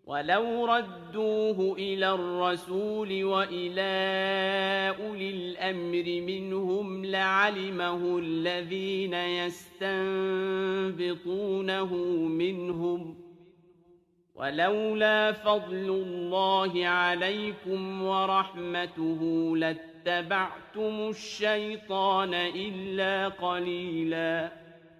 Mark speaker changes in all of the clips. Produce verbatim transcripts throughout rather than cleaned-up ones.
Speaker 1: ولو ردوه إلى الرسول وإلى أولي الأمر منهم لعلمه الذين يستنبطونه منهم ولولا فضل الله عليكم ورحمته لاتبعتم الشيطان إلا قليلا.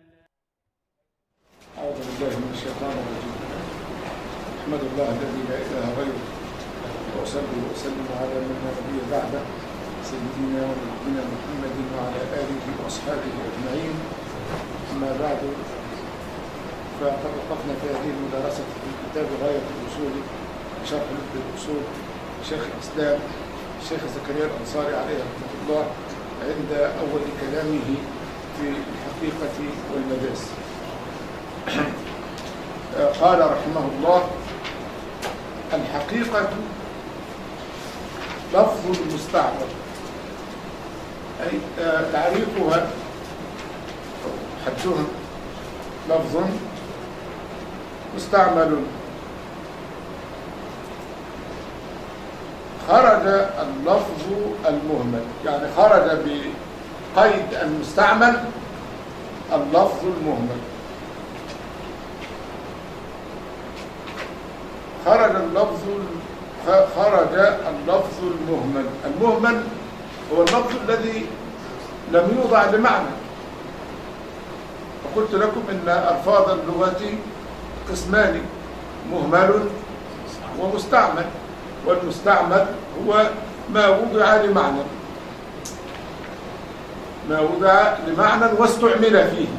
Speaker 2: أعوذ بالله من الشيطان الرجيم. أحمد الله الذي لا إله غيره وأصلي وأسلم على من لا نبي بعده سيدنا ونبينا محمد وعلى آله وأصحابه أجمعين. أما بعد، فقد وقفنا في هذه المدرسة في كتاب غاية الأصول شرح لب الأصول شيخ الإسلام الشيخ زكريا الأنصاري عليه رحمة الله عند أول كلامه في الحقيقة والمجاز. قال رحمه الله: الحقيقة لفظ مستعمل، أي تعريفها حدها لفظ مستعمل خرج اللفظ المهمل، يعني خرج بقيد المستعمل اللفظ المهمل. خرج اللفظ خرج اللفظ المهمل. المهمل هو اللفظ الذي لم يوضع لمعنى. وقلت لكم إن ألفاظ اللغة قسمان: مهمل ومستعمل. والمستعمل هو ما وضع لمعنى ما وضع لمعنى واستعمل فيه.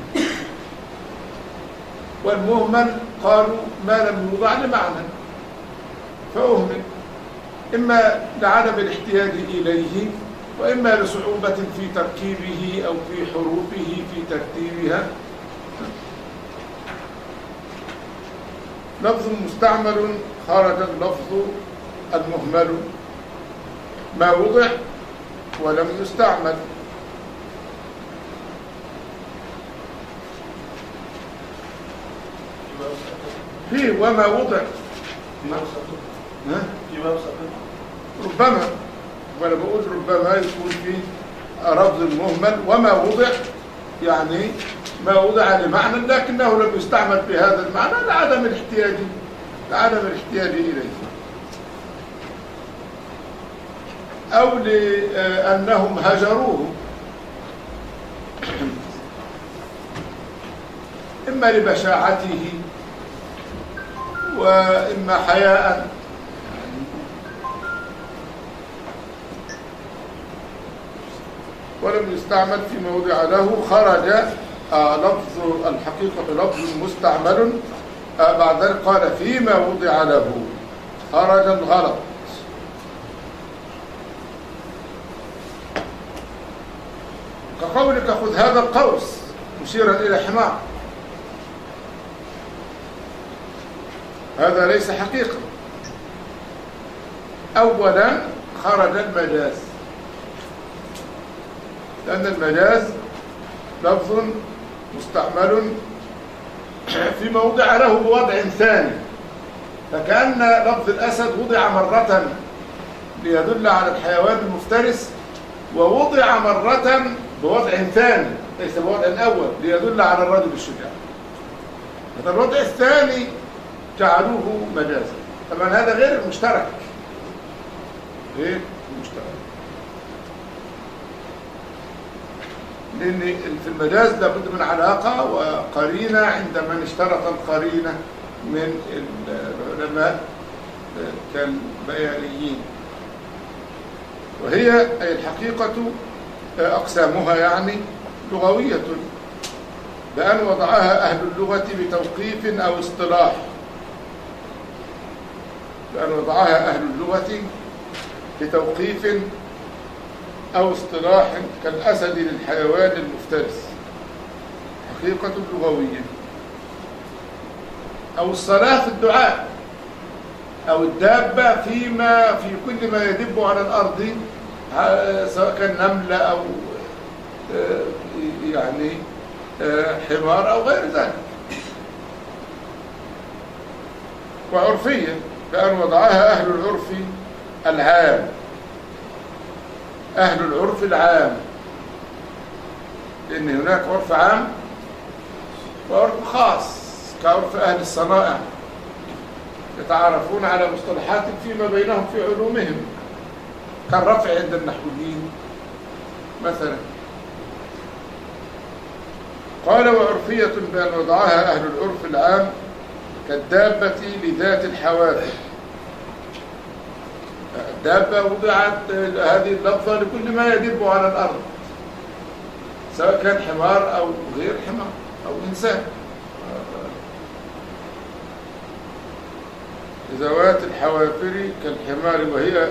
Speaker 2: والمهمل قالوا ما لم يوضع لمعنى فأهمل، إما لعدم الاحتياج إليه، وإما لصعوبة في تركيبه أو في حروفه في ترتيبها. لفظ مستعمل خرج اللفظ المهمل، ما وضع ولم يستعمل. فيه وما وضع ربما، وأنا بقول ربما يكون فيه لفظ مهمل وما وضع، يعني ما وضع لمعنى لكنه لم يستعمل بهذا المعنى لعدم الاحتياج لعدم الاحتياج إليه، أو لأنهم هجروه، إما لبشاعته وإما حياء. ولم يستعمل فيما وضع له. خرج آه لفظ الحقيقة لفظ مستعمل. آه بعد ذلك قال فيما وضع له خرج الغلط. كقولك خذ هذا القوس مشيرا إلى حمار، هذا ليس حقيقة. أولا خرج المجاز، لأن المجاز لفظ مستعمل فيما وضع له بوضع ثاني، فكأن لفظ الأسد وضع مرة ليدل على الحيوان المفترس، ووضع مرة بوضع ثاني ليس بوضع أول ليدل على الرجل الشجاع. هذا الوضع الثاني جعلوه مجازا. طبعا هذا غير مشترك، غير مشترك، لأن في المجاز لابد من علاقة وقرينة عند من اشترط القرينة من العلماء كالبيانيين. وهي أي الحقيقة أقسامها يعني لغوية، بأن وضعها أهل اللغة بتوقيف أو اصطلاح بأن وضعها أهل اللغة بتوقيف أو اصطلاح كالأسد للحيوان المفترس، حقيقة لغوية. أو الصلاة في الدعاء، أو الدابة فيما في كل ما يدب على الأرض، سواء كان نملة أو يعني حمار أو غير ذلك. وعرفية بأن وضعها أهل العرف العام، أهل العرف العام، لأن هناك عرف عام وعرف خاص كعرف أهل الصنائع، يتعارفون على مصطلحات فيما بينهم في علومهم، كالرفع عند النحويين مثلا. قال وعرفية بأن وضعها أهل العرف العام كالدابة لذات الحوافر. الدابة وضعت هذه اللفظة لكل ما يدب على الأرض، سواء كان حمار أو غير حمار أو إنسان. ذوات الحوافر كالحمار، وهي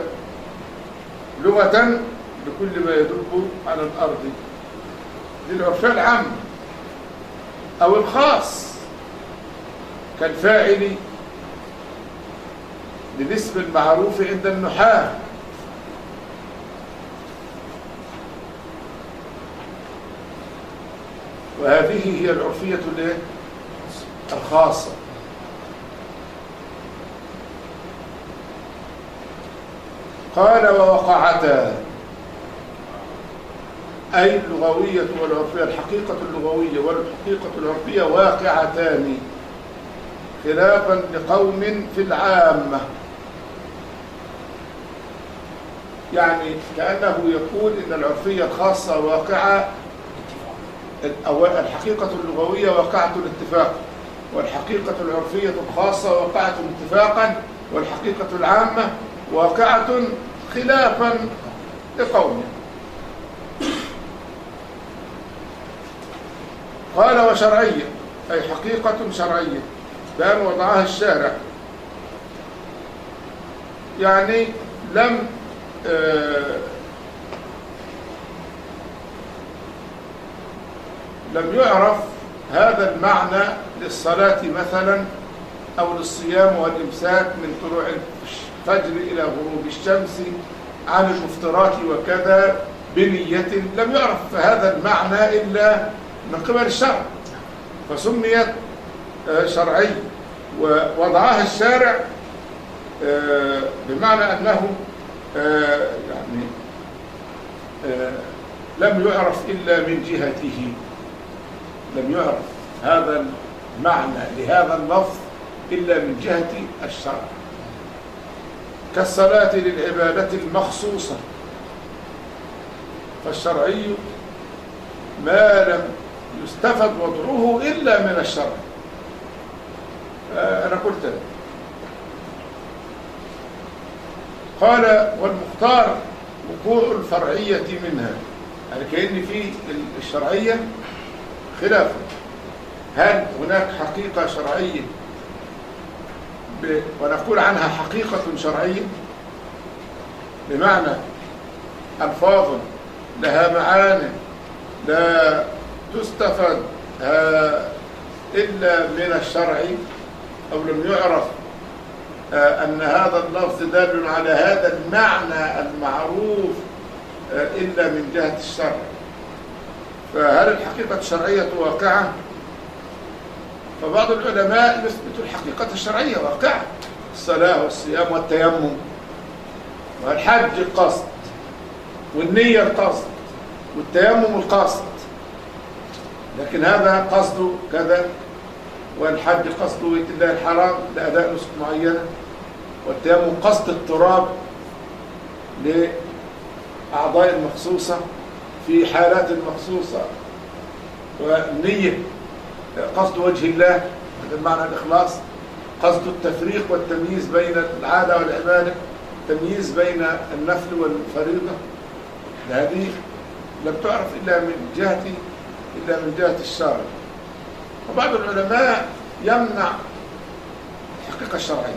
Speaker 2: لغة لكل ما يدب على الأرض. دي العرفية العامة. أو الخاص كالفاعل للاسم المعروف عند النحاة. وهذه هي العرفية الخاصة. قال ووقعتا، أي اللغوية والعرفية، الحقيقة اللغوية والحقيقة العرفية واقعتان، خلافا لقوم في العامة. يعني كأنه يقول إن العرفية الخاصة واقعة، الحقيقة اللغوية واقعة الاتفاق، والحقيقة العرفية الخاصة واقعة اتفاقا، والحقيقة العامة واقعة خلافا لقوم. قال وشرعية، أي حقيقة شرعية بأن وضعها الشارع، يعني لم آه لم يعرف هذا المعنى للصلاة مثلا أو للصيام والإمساك من طلوع الفجر إلى غروب الشمس عن المفطرات وكذا بنية، لم يعرف هذا المعنى إلا من قبل الشرع، فسميت شرعي. ووضعها الشارع بمعنى أنه يعني لم يعرف إلا من جهته، لم يعرف هذا المعنى لهذا اللفظ إلا من جهة الشرع، كالصلاة للعبادة المخصوصة. فالشرعي ما لم يستفد وضعه إلا من الشرع. أنا قلت لك. قال والمختار وقوع الفرعية منها، يعني كأن في الشرعية خلافا. هل هناك حقيقة شرعية ب... ونقول عنها حقيقة شرعية بمعنى ألفاظ لها معاني لا تستفد إلا من الشرع، أو لم يعرف أن هذا اللفظ دال على هذا المعنى المعروف إلا من جهة الشرع. فهل الحقيقة الشرعية واقعة؟ فبعض العلماء يثبت الحقيقة الشرعية واقعة، الصلاة والصيام والتيمم والحج القصد، والنية القصد، والتيمم القصد، لكن هذا قصده كذا، والحج قصده بيت الله الحرام لأداء نسك معينة، والتيمم قصد التراب لأعضاء مخصوصة في حالات مخصوصة، والنية قصد وجه الله، هذا معنى الإخلاص، قصد التفريق والتمييز بين العادة والعبادة، التمييز بين النفل والفريضة. هذه لم تعرف إلا من جهة إلا من جهة الشرع. وبعض العلماء يمنع الحقيقة الشرعية،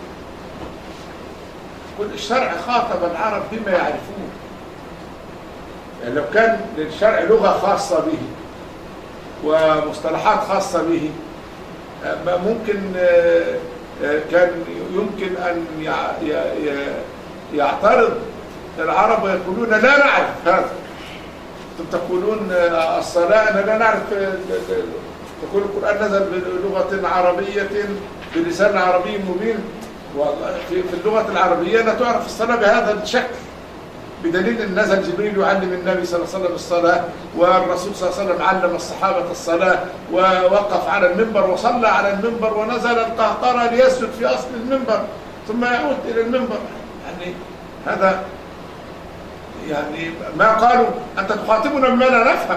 Speaker 2: يقول الشرع خاطب العرب بما يعرفون، يعني لو كان للشرع لغة خاصة به ومصطلحات خاصة به ممكن كان يمكن أن يعترض العرب ويقولون لا نعرف هذا. أنتم تقولون الصلاة أنا لا نعرف، تقول القرآن نزل بلغة عربية بلسان عربي مبين، وفي اللغة العربية لا تعرف الصلاة بهذا الشكل، بدليل أن نزل جبريل يعلم النبي صلى الله عليه وسلم الصلاة، والرسول صلى الله عليه وسلم علم الصحابة الصلاة، ووقف على المنبر وصلى على المنبر، ونزل القهقرى ليسجد في أصل المنبر ثم يعود إلى المنبر. يعني هذا يعني ما قالوا أنت تخاطبنا بما لا نفهم.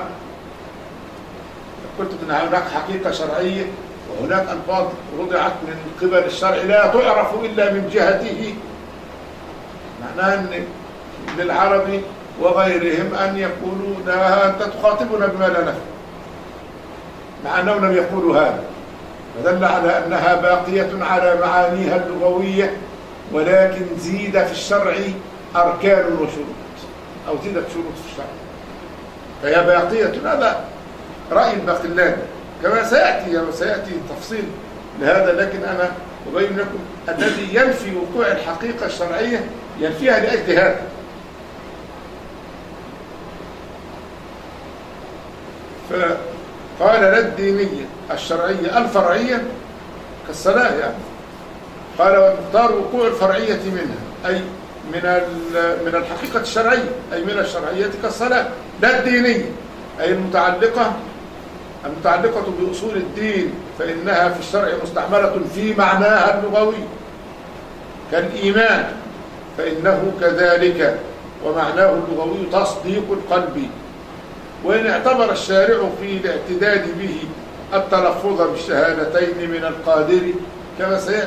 Speaker 2: قلت أن هناك حقيقة شرعية وهناك ألفاظ وضعت من قبل الشرع لا تعرف إلا من جهته، معناه أن للعرب وغيرهم أن يقولوا لا أنت تخاطبنا بما لا نفهم، مع أنهم لم يقولوا هذا، فدل على أنها باقية على معانيها اللغوية، ولكن زيد في الشرع أركان وشروط، أو زيدت شروط في الشرع، فهي باقية. هذا رأي الباقلاني كما سيأتي وسيأتي تفصيل لهذا، لكن أنا أبين لكم الذي ينفي وقوع الحقيقة الشرعية ينفيها لأجل هذا. فقال لا الدينية الشرعية الفرعية كالصلاة يعني. قال والمختار وقوع الفرعية منها، أي من من الحقيقة الشرعية، أي من الشرعية كالصلاة، لا الدينية أي المتعلقة المتعلقة بأصول الدين، فإنها في الشرع مستعملة في معناها اللغوي، كالإيمان فإنه كذلك ومعناه اللغوي تصديق القلب. وإن اعتبر الشارع في الاعتداد به التلفظ بالشهادتين من القادر كما سيأتي.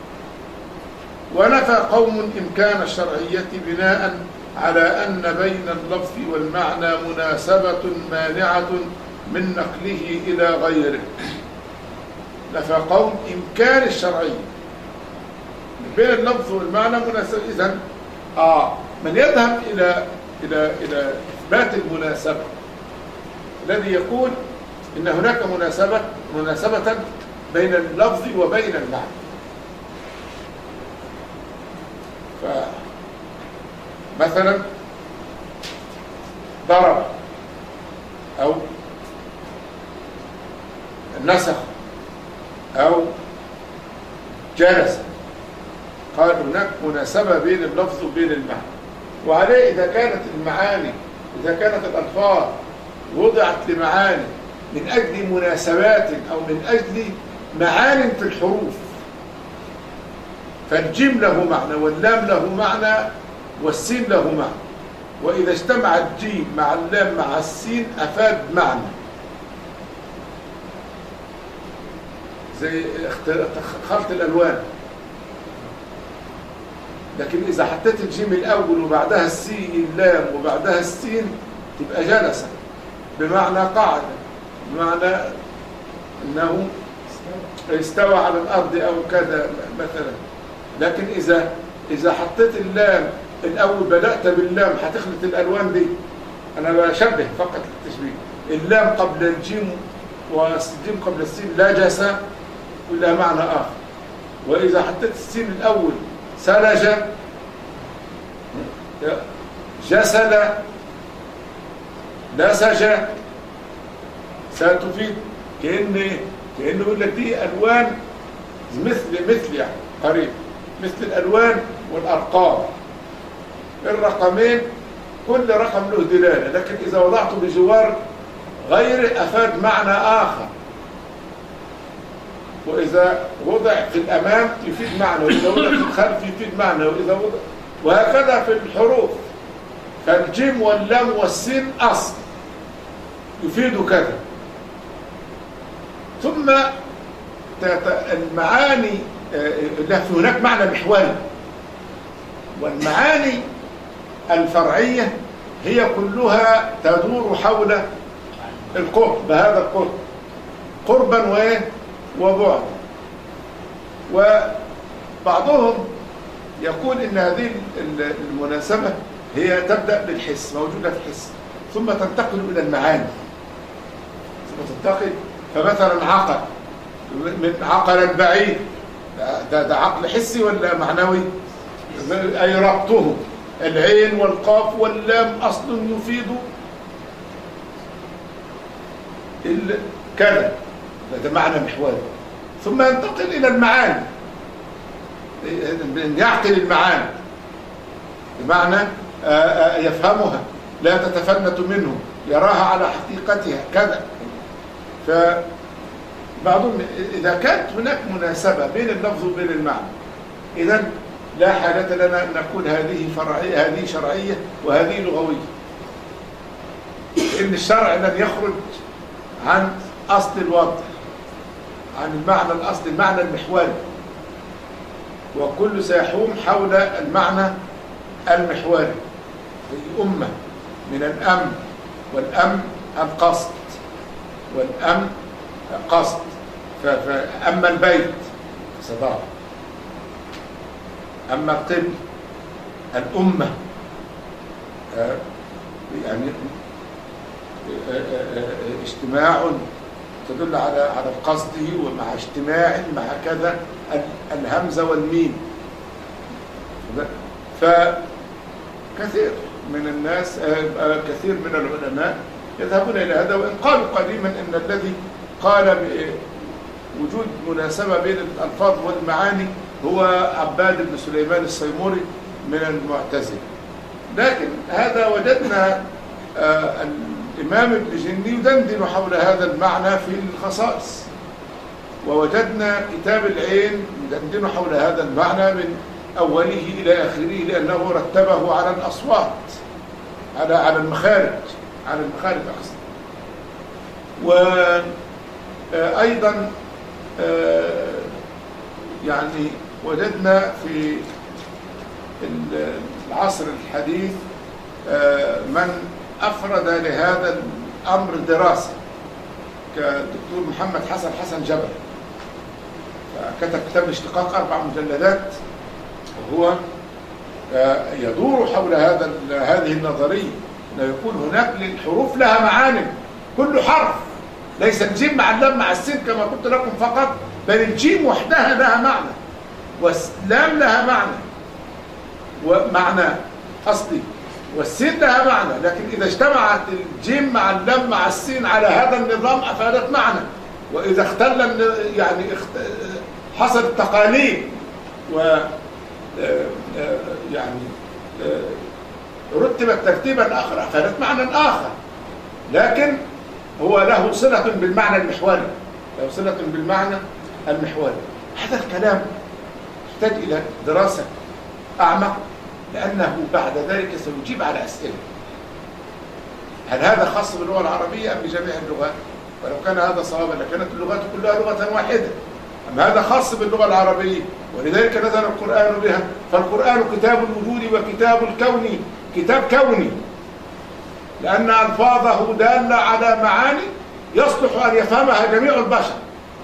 Speaker 2: ونفى قوم إمكان الشرعية بناء على أن بين اللفظ والمعنى مناسبة مانعة من نقله إلى غيره. نفى قوم إمكان الشرعية بين اللفظ والمعنى مناسبة. إذن آه من يذهب إلى إلى إلى إثبات المناسبة الذي يقول إن هناك مناسبة مناسبة بين اللفظ وبين المعنى، فمثلا ضرب أو نسخ أو جلس، قال هناك مناسبة بين اللفظ وبين المعنى. وعليه إذا كانت المعاني إذا كانت الألفاظ وضعت لمعاني من أجل مناسبات أو من أجل معان في الحروف، فالجيم له معنى واللام له معنى والسين له معنى، وإذا اجتمع الجيم مع اللام مع السين أفاد معنى، زي خلط الألوان. لكن إذا حطيت الجيم الأول وبعدها السين اللام وبعدها السين تبقى جلسة بمعنى قاعدة، بمعنى أنه استوى على الأرض أو كذا مثلا. لكن إذا إذا حطيت اللام الأول بدأت باللام هتخلط الألوان دي. أنا بشبه فقط التشبيه، اللام قبل الجيم والجيم قبل السين لا جسا ولا معنى آخر. وإذا حطيت السين الأول سلج جسد نسج ستفيد كأن كأنه يقول لك دي ألوان مثل مثل يعني قريب مثل الألوان والأرقام. الرقمين كل رقم له دلالة، لكن إذا وضعته بجوار غيره أفاد معنى آخر، وإذا وضع في الأمام يفيد معنى، وإذا وضع في الخلف يفيد معنى، وإذا وضع وهكذا في الحروف. فالجيم واللام والسين أصل يفيد كذا. ثم المعاني هناك معنى محوري، والمعاني الفرعية هي كلها تدور حول القرب، هذا القرب قربا وبعد. وبعضهم يقول إن هذه المناسبة هي تبدأ بالحس، موجودة في الحس، ثم تنتقل إلى المعاني، ثم تنتقل. فمثلا عقل من عقل البعيد، ده, ده عقل حسي ولا معنوي؟ أي ربطه العين والقاف واللام أصل يفيد كذا، ده معنى محوري. ثم ينتقل إلى المعاني، أن يعقل المعاني، بمعنى يفهمها لا تتفلت منه، يراها على حقيقتها كذا. فبعضهم إذا كانت هناك مناسبة بين اللفظ وبين المعنى، إذن لا حاجة لنا أن نقول هذه فرعية هذه شرعية وهذه لغوية، إن الشرع لن يخرج عن أصل الوضع، عن المعنى الأصلي، المعنى المحوري، وكل سيحوم حول المعنى المحوري. الأمة من الأمن، والأمن القصد، والأمن قصد. فأما البيت صداق، أما القبل الأمة، يعني اجتماع تدل على على القصد، ومع اجتماع مع كذا الهمزة والميم. فكثير من الناس كثير من العلماء يذهبون إلى هذا، وإن قالوا قديما أن الذي قال بوجود مناسبة بين الألفاظ والمعاني هو عباد بن سليمان السيموري من المعتزلة. لكن هذا وجدنا الإمام ابن جني يدندن حول هذا المعنى في الخصائص، ووجدنا كتاب العين يدندن حول هذا المعنى من أوله إلى آخره، لأنه رتبه على الأصوات، على على المخارج، على المخارج أقصد. وأيضا يعني وجدنا في العصر الحديث من أفرد لهذا الأمر دراسة، كدكتور محمد حسن حسن جبل، كتب كتاب الاشتقاق أربع مجلدات، وهو يدور حول هذا هذه النظرية، أنه يكون هناك للحروف لها معاني، كل حرف، ليس الجيم مع اللام مع السين كما قلت لكم فقط، بل الجيم وحدها لها معنى، واللام لها معنى ومعنى أصلي، والسين لها معنى. لكن إذا اجتمعت الجيم مع اللام مع السين على هذا النظام أفادت معنى، وإذا اختل يعني حصل التقاليد و يعني رتبت ترتيبا آخر أفادت معنى آخر، لكن هو له صلة بالمعنى المحوري، له صلة بالمعنى المحوري. هذا الكلام يحتاج إلى دراسة أعمق، لأنه بعد ذلك سيجيب على أسئلة: هل هذا خاص باللغة العربية أم بجميع اللغات؟ ولو كان هذا صوابا لكانت اللغات كلها لغة واحدة، أما هذا خاص باللغة العربية، ولذلك نزل القرآن بها. فالقرآن كتاب الوجود وكتاب الكون، كتاب كوني، لأن ألفاظه دالة على معاني يصلح أن يفهمها جميع البشر.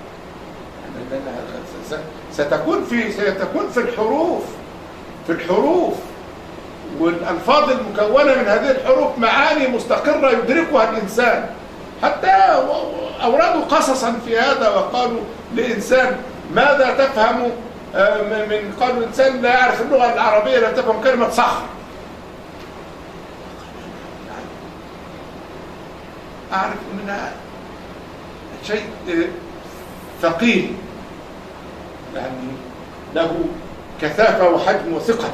Speaker 2: ستكون في ستكون في الحروف في الحروف والألفاظ المكونة من هذه الحروف معاني مستقرة يدركها الإنسان. حتى أوردوا قصصا في هذا وقالوا لإنسان: ماذا تفهم من قالوا الإنسان لا يعرف اللغة العربية لا تفهم كلمة صخر. أعرف منها شيء ثقيل، يعني له كثافة وحجم وثقل.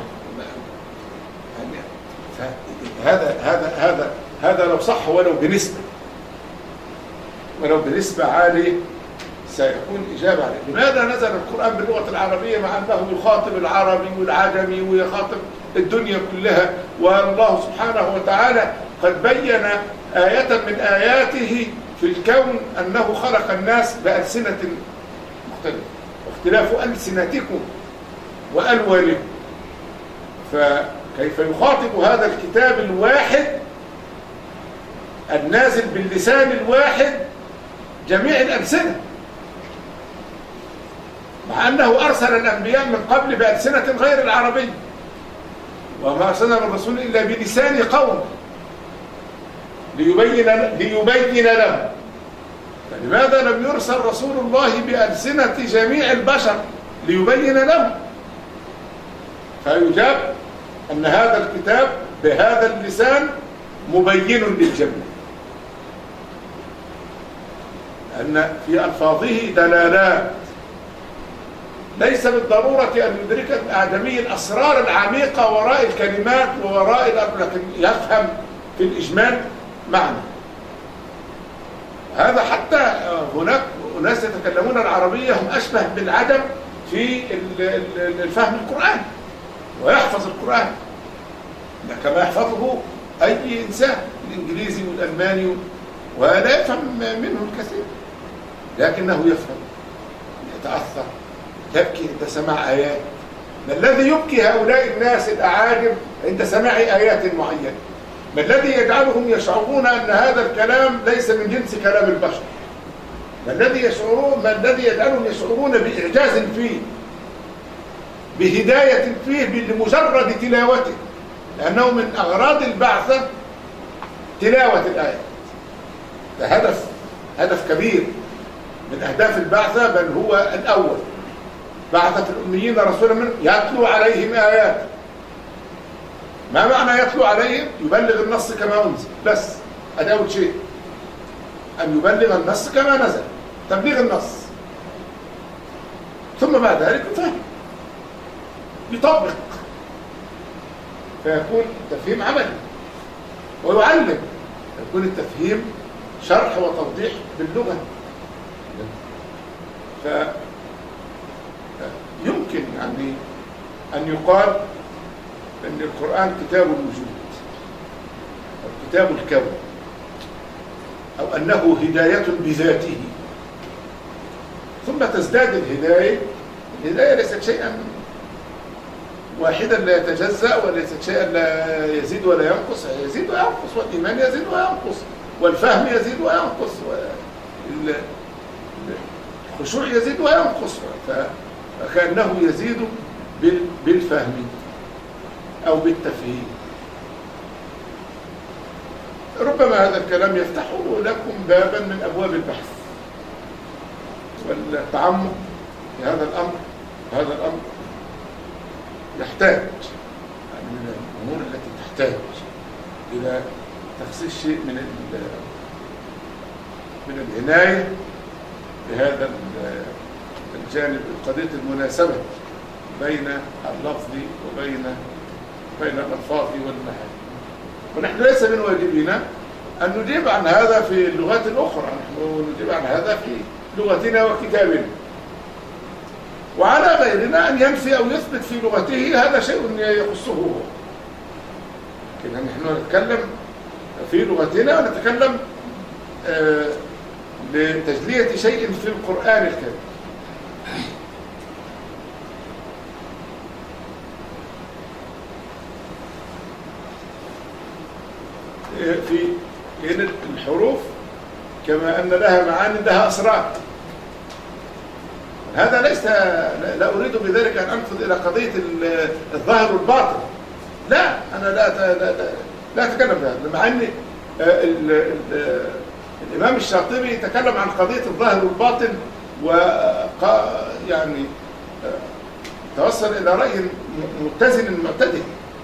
Speaker 2: هذا هذا هذا هذا لو صح ولو بنسبة ولو بنسبة عالية سيكون إجابة عليه. لماذا نزل القرآن باللغة العربية مع أنه يخاطب العربي والعجمي ويخاطب الدنيا كلها؟ والله سبحانه وتعالى قد بين آية من آياته في الكون أنه خلق الناس بألسنة مختلفة، واختلاف ألسنتكم وألوانكم. فكيف يخاطب هذا الكتاب الواحد النازل باللسان الواحد جميع الألسنة، مع أنه أرسل الأنبياء من قبل بألسنة غير العربية، وما أرسلنا من رسول إلا بلسان قوم ليبين ليبين لهم. فلماذا لم يرسل رسول الله بألسنة جميع البشر ليبين لهم؟ فيجاب أن هذا الكتاب بهذا اللسان مبين للجميع، أن في ألفاظه دلالات ليس بالضرورة أن يدرك الآدمي الأسرار العميقة وراء الكلمات ووراء الأرض، لكن يفهم في الإجمال معنى. هذا حتى هناك ناس يتكلمون العربية هم أشبه بالعجم في الفهم القرآن ويحفظ القرآن كما يحفظه أي إنسان، الإنجليزي والألماني، ولا يفهم منه الكثير لكنه يفهم، يتأثر، يبكي عند سماع آيات. ما الذي يبكي هؤلاء الناس الأعاجم عند سماع آيات معينة؟ ما الذي يجعلهم يشعرون أن هذا الكلام ليس من جنس كلام البشر؟ ما الذي يشعرون ما الذي يجعلهم يشعرون بإعجاز فيه، بهداية فيه لمجرد تلاوته؟ لأنه من أغراض البعثة تلاوة الآيات. ده هدف هدف كبير من أهداف البعثة، بل هو الأول. بعث في الأميين رسولا منهم يتلو عليهم آيات. ما معنى يتلو عليهم؟ يبلغ النص كما أنزل بس، هذا أول شيء، أن يبلغ النص كما نزل، تبليغ النص. ثم بعد ذلك يفهم، يطبق، فيكون التفهيم عملي، ويعلم، يكون التفهيم شرح وتوضيح باللغة. فيمكن يعني أن يقال أن القرآن كتاب الوجود أو كتاب الكون، أو أنه هداية بذاته، ثم تزداد الهداية. الهداية ليست شيئا واحدا لا يتجزأ، وليست شيئا لا يزيد ولا ينقص، يزيد وينقص، والإيمان يزيد وينقص، والفهم يزيد وينقص، والخشوع يزيد وينقص، فكأنه يزيد بالفهم أو بالتفهيم. ربما هذا الكلام يفتح لكم بابا من أبواب البحث والتعمق في هذا الأمر. هذا الأمر يحتاج، يعني من الأمور التي تحتاج إلى تخصيص شيء من من العناية بهذا الجانب، قضية المناسبة بين اللفظ وبين بين الألفاظ والمعاني. ونحن ليس من واجبنا أن نجيب عن هذا في اللغات الأخرى، نحن نجيب عن هذا في لغتنا وكتابنا، وعلى غيرنا أن ينفي أو يثبت في لغته، هذا شيء يخصه هو. لكن نحن نتكلم في لغتنا ونتكلم آه لتجلية شيء في القرآن الكريم. في الحروف كما أن لها معاني لها أسرار. هذا ليس، لا أريد بذلك أن أنفذ إلى قضية الظاهر والباطن، لا، أنا لا لا, لا أتكلم بهذا، مع أن الإمام الشاطبي تكلم عن قضية الظاهر والباطن، ويعني توصل إلى رأي متزن معتدل،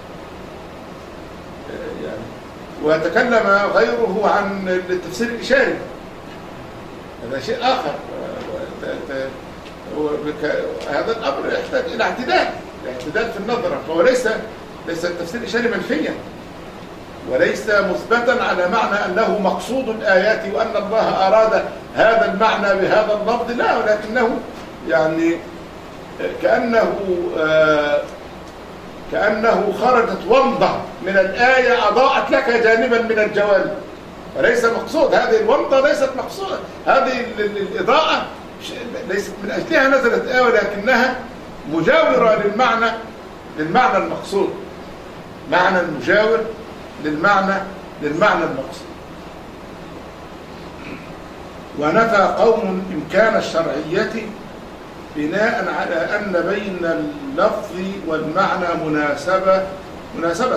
Speaker 2: يعني وتكلم غيره عن التفسير الإشاري، هذا شيء آخر. هذا الأمر يحتاج إلى اعتدال، اعتدال في النظرة، فهو ليس ليس التفسير الإشاري منفيا، وليس مثبتا على معنى أنه مقصود الآيات وأن الله أراد هذا المعنى بهذا اللفظ، لا، ولكنه يعني كأنه آه كأنه خرجت ومضة من الآية أضاءت لك جانبا من الجوانب، وليس مقصود هذه الومضة، ليست مقصودة هذه الإضاءة، ليست من أجلها نزلت آية، ولكنها مجاورة للمعنى للمعنى المقصود، معنى مجاور للمعنى للمعنى المقصود. ونفى قوم إمكان الشرعية بناء على أن بين اللفظ والمعنى مناسبة مناسبة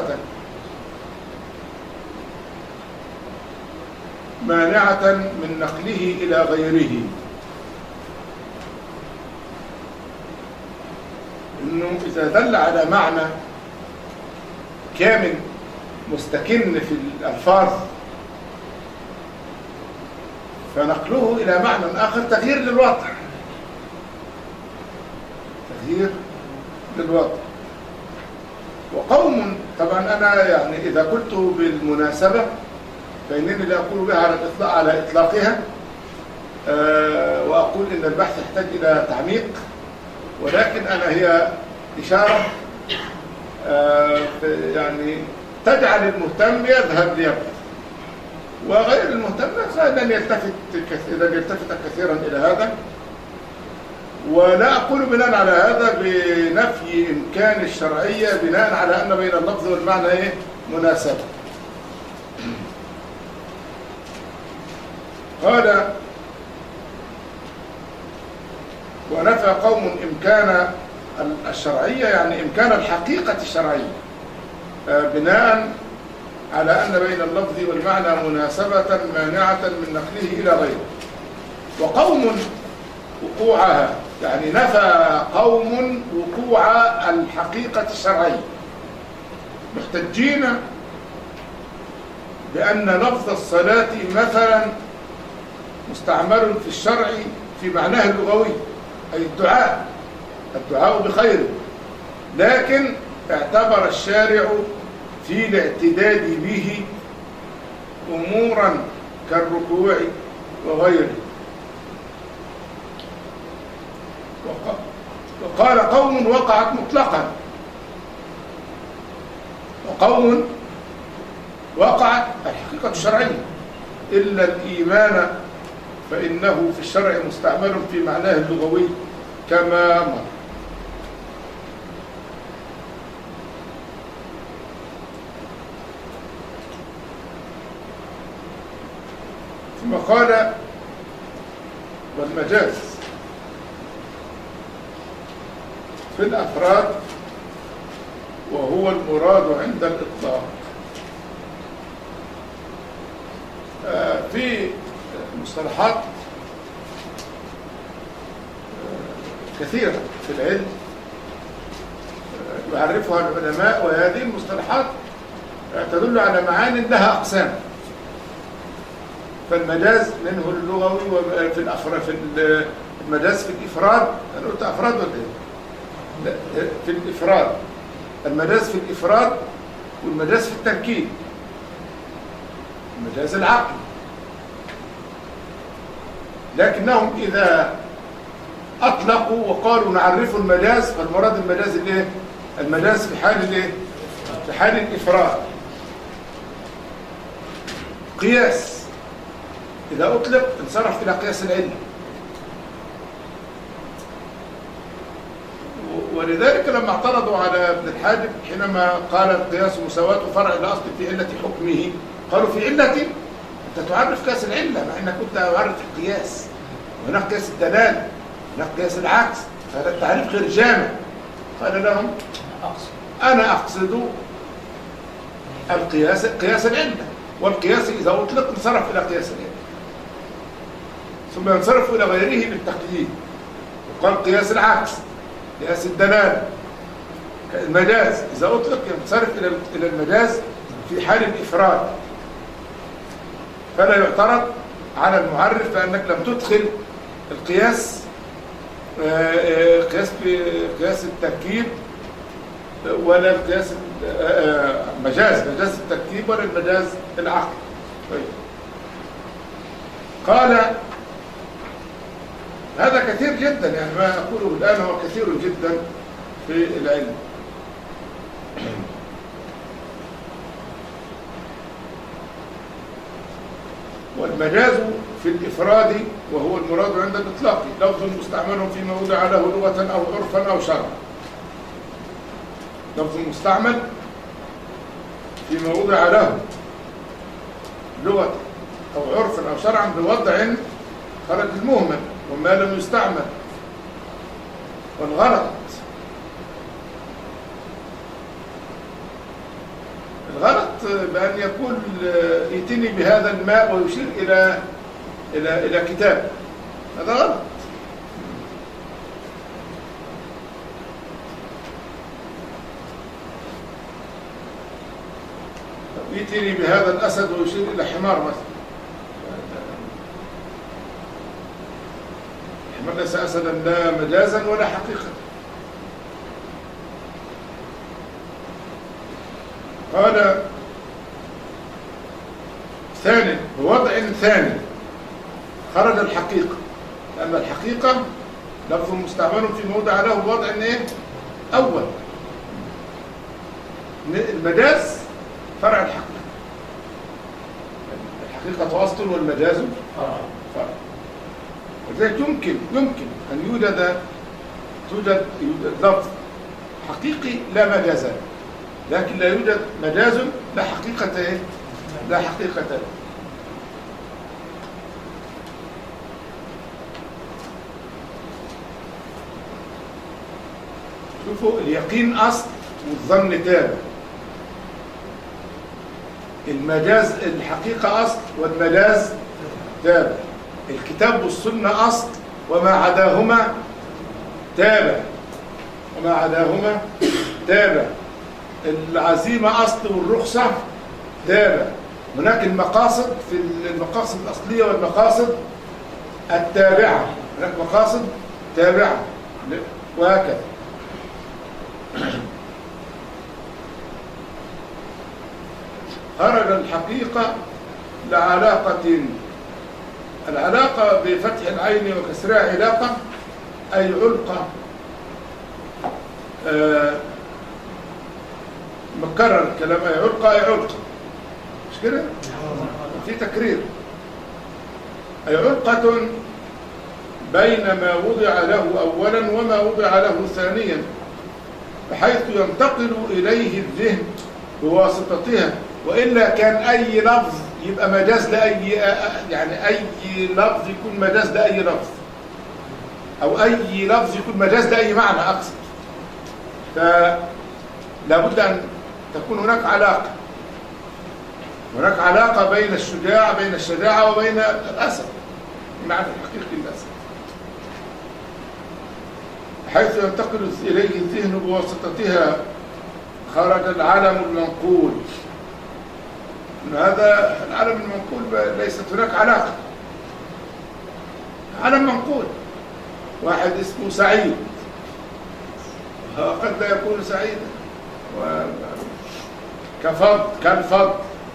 Speaker 2: مانعة من نقله إلى غيره، إنه إذا دل على معنى كامل مستكن في الألفاظ فنقله إلى معنى آخر تغيير للواقع، التطهير للوضع. وقوم، طبعا أنا يعني إذا قلت بالمناسبة فإنني لا أقول بها على الإطلاق على إطلاقها، أه وأقول إن البحث يحتاج إلى تعميق، ولكن أنا هي إشارة أه يعني تجعل المهتم يذهب ليبحث، وغير المهتم لن يلتفت لن يلتفت كثيرا إلى هذا. ولا أقول بناء على هذا بنفي إمكان الشرعية بناء على أن بين اللفظ والمعنى إيه مناسبة. قال ونفى قوم إمكان الشرعية، يعني إمكان الحقيقة الشرعية بناء على أن بين اللفظ والمعنى مناسبة مانعة من نقله إلى غيره. وقوم وقوعها، يعني نفى قوم وقوع الحقيقة الشرعية، محتجين بأن لفظ الصلاة مثلا مستعمل في الشرع في معناه اللغوي، أي الدعاء الدعاء بخير، لكن اعتبر الشارع في الاعتداد به أمورا كالركوع وغيره. وقال قوم وقعت مطلقا، وقوم وقعت الحقيقة الشرعية إلا الإيمان فإنه في الشرع مستعمل في معناه اللغوي كما مر. ثم قال والمجاز في الأفراد وهو المراد عند الإطلاق. في مصطلحات كثيرة في العلم يعرفها العلماء، وهذه المصطلحات تدل على معاني لها أقسام. فالمجاز منه اللغوي، وفي الأفراد في المجاز في الإفراد، أنا قلت أفراد ولا إيه؟ في الإفراد، المجاز في الإفراد، والمجاز في التركيب، المجاز العقلي. لكنهم إذا أطلقوا وقالوا نعرف المجاز، فالمراد المجاز الايه؟ المجاز في حال الايه؟ في حال الإفراد. قياس إذا أطلق انصرف إلى قياس العلة، ولذلك لما اعترضوا على ابن الحاجب حينما قال القياس مساواة فرع الأصل في علة حكمه، قالوا في علة أنت تعرف قياس العلة، مع أنك كنت تعرف القياس، وهناك قياس الدلالة، هناك قياس العكس، فهذا التعريف غير جامع. قال لهم أنا أقصد القياس قياس العلة، والقياس إذا أطلق انصرف إلى قياس العلة، ثم ينصرف إلى غيره بالتقييد، وقال قياس العكس، قياس الدلالة. المجاز إذا أطلق ينصرف إلى المجاز في حال الإفراد، فلا يعترض على المعرف بأنك لم تدخل القياس قياس قياس التركيب ولا القياس مجاز مجاز التركيب ولا المجاز العقل. طيب. قال هذا كثير جدا، يعني ما أقوله الآن هو كثير جدا في العلم. والمجاز في الإفراد وهو المراد عند الإطلاق لفظ مستعمل فيما وضع له لغة أو عرفا أو شرعا. لفظ مستعمل فيما وضع له لغة أو عرفا أو شرعا بوضع خرج المهمل وما لم يستعمل. والغلط الغلط بأن يقول ائتني بهذا الماء ويشير إلى إلى إلى كتاب، هذا غلط. ائتني بهذا الأسد ويشير إلى حمار مثلا، الحمار ليس أسدا لا مجازا ولا حقيقة، قال ثاني بوضع ثاني خرج الحقيقة، لأن الحقيقة لفظ مستعمل في موضع له بوضع إيه؟ أول. المجاز فرع الحقيقة، الحقيقة أصل والمجاز فرع. ولذلك يمكن يمكن أن يوجد توجد يوجد لفظ حقيقي لا مجاز، لكن لا يوجد مجاز لا حقيقة إيه؟ لا حقيقة له. شوفوا، اليقين أصل والظن تابع. المجاز الحقيقة أصل والمجاز تابع. الكتاب والسنة أصل وما عداهما تابع، وما عداهما تابع. العزيمة أصل والرخصة تابع. هناك المقاصد في المقاصد الأصلية والمقاصد التابعة، هناك مقاصد تابعة وهكذا. خرج الحقيقة لعلاقة. العلاقة بفتح العين وكسرها علاقة أي علقة. آه مكرر الكلام، أي علقة أي علقة، مش كده؟ في تكرير. أي علقة بين ما وضع له أولا وما وضع له ثانيا، بحيث ينتقل إليه الذهن بواسطتها. وإلا كان أي لفظ يبقى مجاز لأي، يعني أي لفظ يكون مجاز لأي لفظ، أو أي لفظ يكون مجاز لأي معنى أقصد. فلا بد أن تكون هناك علاقة، هناك علاقة بين الشجاع بين الشجاعة وبين الأسد، المعنى الحقيقي الأسد، حيث ينتقل إليه الذهن بواسطتها. خرج العلم المنقول. هذا العلم المنقول ليست هناك علاقة. علم منقول، واحد اسمه سعيد قد لا يكون سعيدا، كفض كالفض،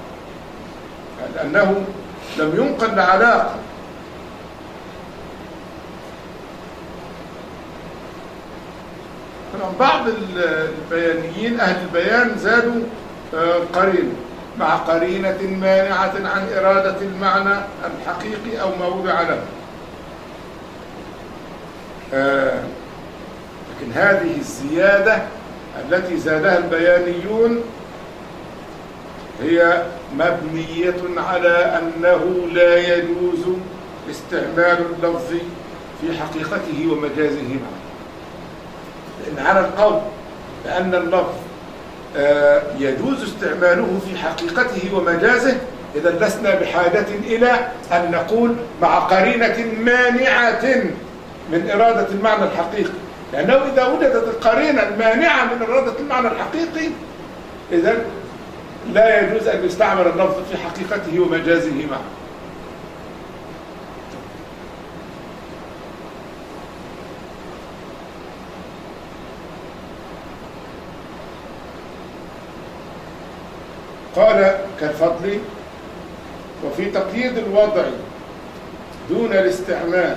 Speaker 2: لأنه لم ينقل لعلاقة. طبعا بعض البيانيين أهل البيان زادوا قرينة مع قرينة مانعة عن إرادة المعنى الحقيقي أو ما وضع له. آه لكن هذه الزيادة التي زادها البيانيون هي مبنية على أنه لا يجوز استعمال اللفظ في حقيقته ومجازه معه. لأن على القول بأن اللفظ آه يجوز استعماله في حقيقته ومجازه، إذا لسنا بحاجة إلى أن نقول مع قرينة مانعة من إرادة المعنى الحقيقي، لأنه إذا وجدت القرينة المانعة من إرادة المعنى الحقيقي إذا لا يجوز أن يستعمل اللفظ في حقيقته ومجازه معه. قال كالفضل. وفي تقييد الوضع دون الاستعمال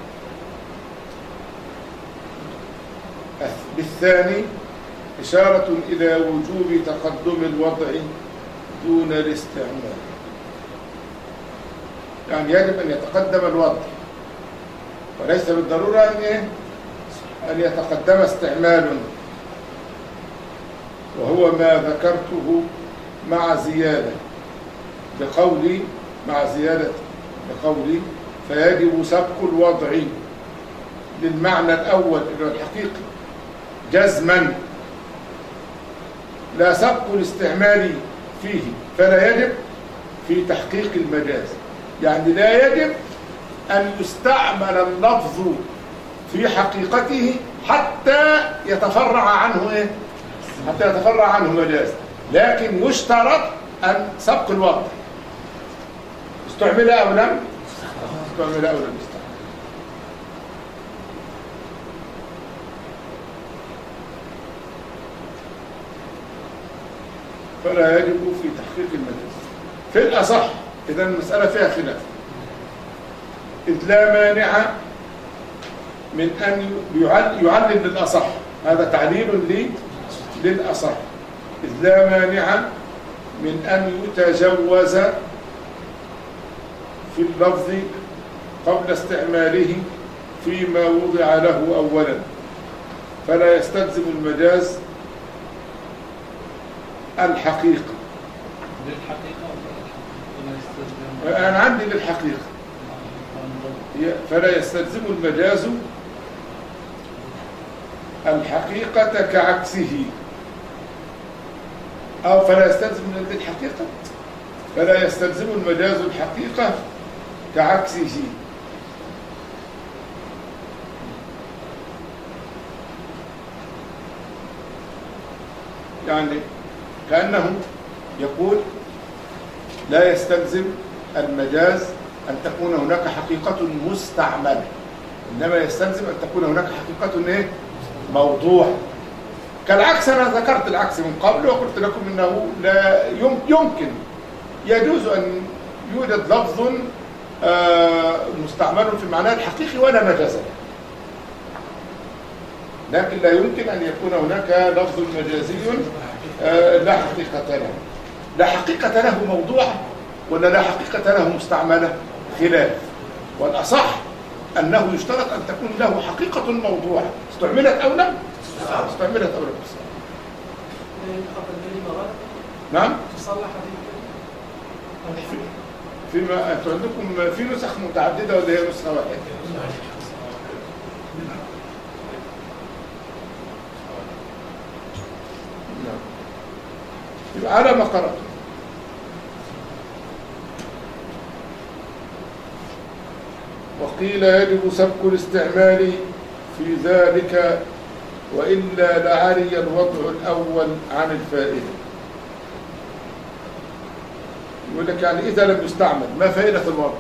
Speaker 2: بالثاني إشارة إلى وجوب تقدم الوضع دون الاستعمال، يعني يجب أن يتقدم الوضع، وليس بالضرورة أن إيه؟ أن يتقدم استعمال، وهو ما ذكرته مع زيادة بقولي مع زيادة بقولي فيجب سبق الوضع للمعنى الأول اللي هو الحقيقي جزما، لا سبق الاستعمال فيه، فلا يجب في تحقيق المجاز. يعني لا يجب أن يستعمل اللفظ في حقيقته حتى يتفرع عنه إيه؟ حتى يتفرع عنه مجاز، لكن يشترط أن سبق الوضع. استعمل أو لم استعمل أو لم يستعمل. فلا يجب في تحقيق المجاز. في الأصح إذا المسألة فيها خلاف، إذ لا مانع من أن يعلل للأصح، هذا تعليل لي للأصح، إذ لا مانع من أن يتجوز في اللفظ قبل استعماله فيما وضع له أولا، فلا يستلزم المجاز الحقيقة.
Speaker 3: للحقيقة
Speaker 2: أنا عندي للحقيقة، فلا يستلزم المجاز الحقيقة كعكسه، أو فلا يستلزم للحقيقة فلا يستلزم المجاز الحقيقة كعكسه. يعني كأنه يقول لا يستلزم المجاز أن تكون هناك حقيقة مستعملة، إنما يستلزم أن تكون هناك حقيقة إيه؟ موضوع. كالعكس، أنا ذكرت العكس من قبل وقلت لكم إنه لا يمكن يجوز أن يوجد لفظ مستعمل في معناه الحقيقي ولا مجاز له، لكن لا يمكن أن يكون هناك لفظ مجازي لا حقيقة له. لا حقيقة له موضوع ولا لا حقيقة له مستعملة، خلاف. والأصح أنه يشترط أن تكون له حقيقة موضوعة، استعملت أو لم استعملت أو لم نعم. فيما أنتم عندكم في نسخ متعددة ولا هي نسخة واحدة؟ يبقى على ما قرأت. وقيل يجب سبك الاستعمال في ذلك وإلا لعري الوضع الأول عن الفائدة. يقول لك يعني إذا لم يستعمل ما فائدة الوضع؟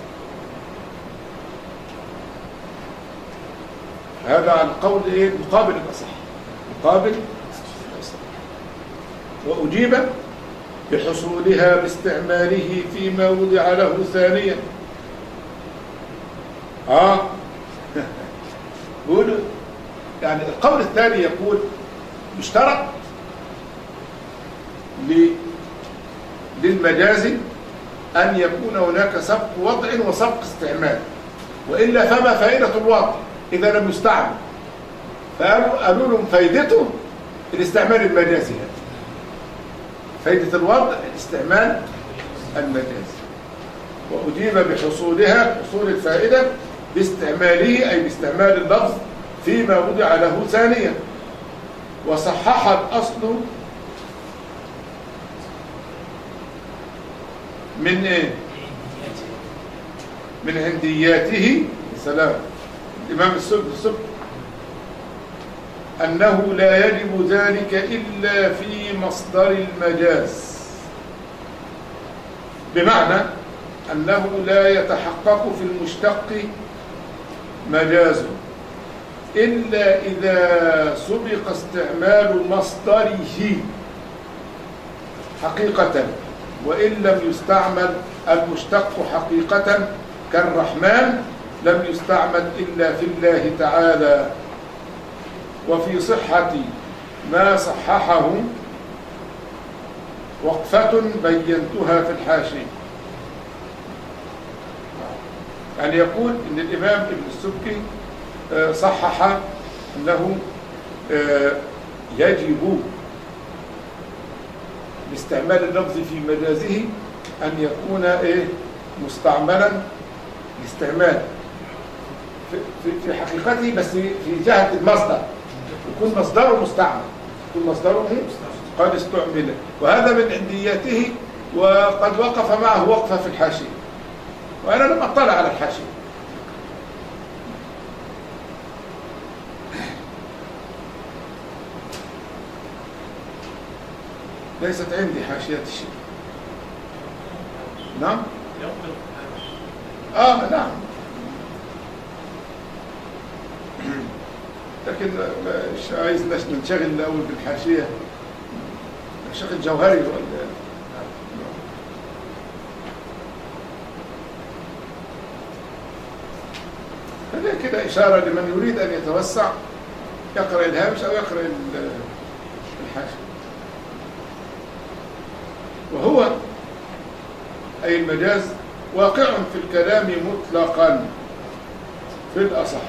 Speaker 2: هذا عن قول إيه؟ مقابل الأصح، مقابل الأصح. وأجيب بحصولها باستعماله فيما وضع له ثانيا. آه يقول يعني القول الثاني يقول يشترط للمجاز أن يكون هناك سبق وضع وسبق استعمال، وإلا فما فائدة الوضع إذا لم يستعمل؟ فقالوا قالوا لهم فائدته الاستعمال المجازي، فائدة الوضع الاستعمال المجازي. وأجيب بحصولها، حصول الفائدة باستعماله أي باستعمال اللفظ فيما وضع له ثانيا. وصحح الأصل من إيه؟ من عندياته. سلام الإمام السبكي السبكي أنه لا يجب ذلك إلا في مصدر المجاز، بمعنى أنه لا يتحقق في المشتق مجاز إلا إذا سبق استعمال مصدره حقيقة، وإن لم يستعمل المشتق حقيقة كالرحمن لم يستعمل إلا في الله تعالى. وفي صحة ما صححه وقفة بينتها في الحاشية. يعني يقول إن الإمام ابن السبكي صحح أنه يجب باستعمال اللفظ في مجازه أن يكون إيه مستعملا الاستعمال في, في حقيقته، بس في جهة المصدر يكون مصدره مستعمل، يكون مصدره قد استعمل. وهذا من عندياته، وقد وقف معه وقفة في الحاشية، وأنا لم أطلع على الحاشية. ليست عندي حاشية الشيء. نعم آه نعم، لكن مش عايز ننشغل الأول بالحاشية، الشيخ الجوهري هو هذا كده إشارة لمن يريد أن يتوسع يقرأ الهامش أو يقرأ الحاشية. وهو أي المجاز واقع في الكلام مطلقا في الأصح،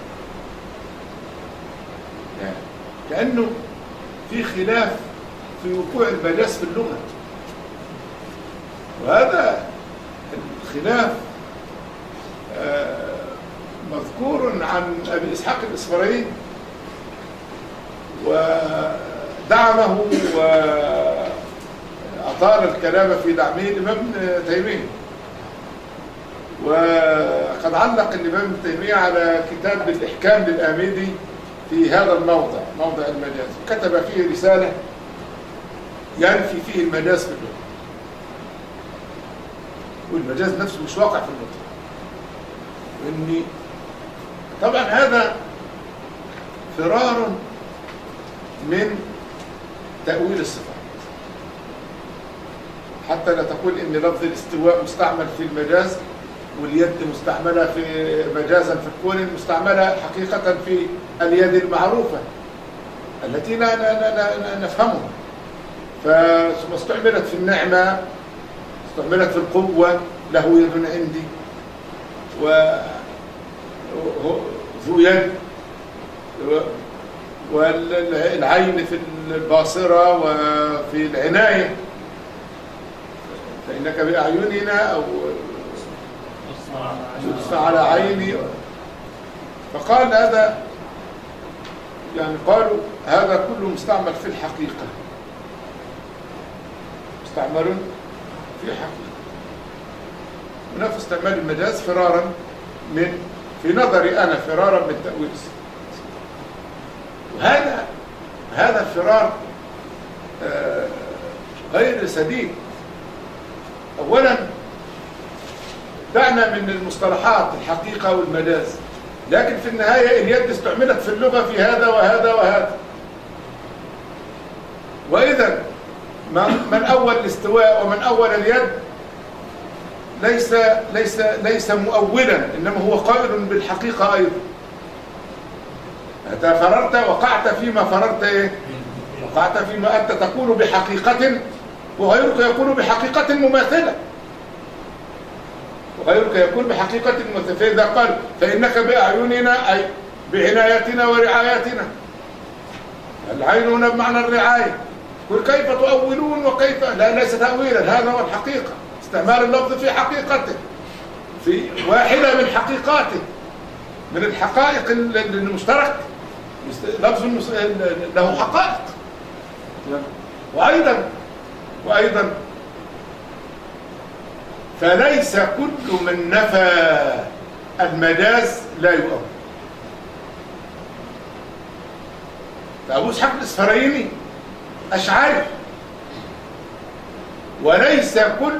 Speaker 2: يعني كأنه في خلاف في وقوع المجاز في اللغة، وهذا الخلاف مذكور عن أبي إسحاق الإسفرايني ودعمه وأطال الكلام في دعمه الإمام ابن تيمية. وقد علق الإمام ابن تيمية على كتاب الإحكام للآمدي في هذا الموضع، موضع المجاز، كتب فيه رسالة ينفي فيه المجاز في اللغة، والمجاز نفسه مش واقع في اللغة. وإني طبعا هذا فرار من تأويل الصفات، حتى لا تقول إن لفظ الاستواء مستعمل في المجاز واليد مستعملة في مجازا في الكون، مستعملة حقيقة في اليد المعروفة التي لا, لا, لا, لا نفهمها، ثم استعملت في النعمة، استعملت في القوة، له يد عندي وذو يد، والعين في الباصرة وفي العناية، فإنك بأعيننا أو تصنع على عيني. فقال هذا يعني قالوا هذا كله مستعمل في الحقيقة، مستعمل في حقيقة، ونفس استعمال المجاز فرارا من، في نظري أنا، فرارا من تأويل الصفات. وهذا هذا الفرار آه غير سديد. أولا دعنا من المصطلحات الحقيقة والمجاز، لكن في النهاية اليد استعملت في اللغة في هذا وهذا وهذا. وإذا من أول الاستواء ومن أول اليد ليس ليس ليس مؤولا، إنما هو قائل بالحقيقة أيضا. أنت فررت، وقعت فيما فررت إيه؟ وقعت فيما أنت تقول بحقيقة، وغيرك يقول بحقيقة مماثلة، وغيرك يقول بحقيقة مماثلة. فإذا قال فإنك بأعيننا أي بعنايتنا ورعايتنا، العين هنا بمعنى الرعاية. قل كيف تؤولون وكيف لا، ليس تأويلا، هذا هو الحقيقة، استعمال اللفظ في حقيقته، في واحدة من حقيقاته، من الحقائق المشترك، لفظ له حقائق. وأيضا وأيضا فليس كل من نفى المجاز لا يؤول. فأبو إسحاق الإسفرايني أشعري، وليس كل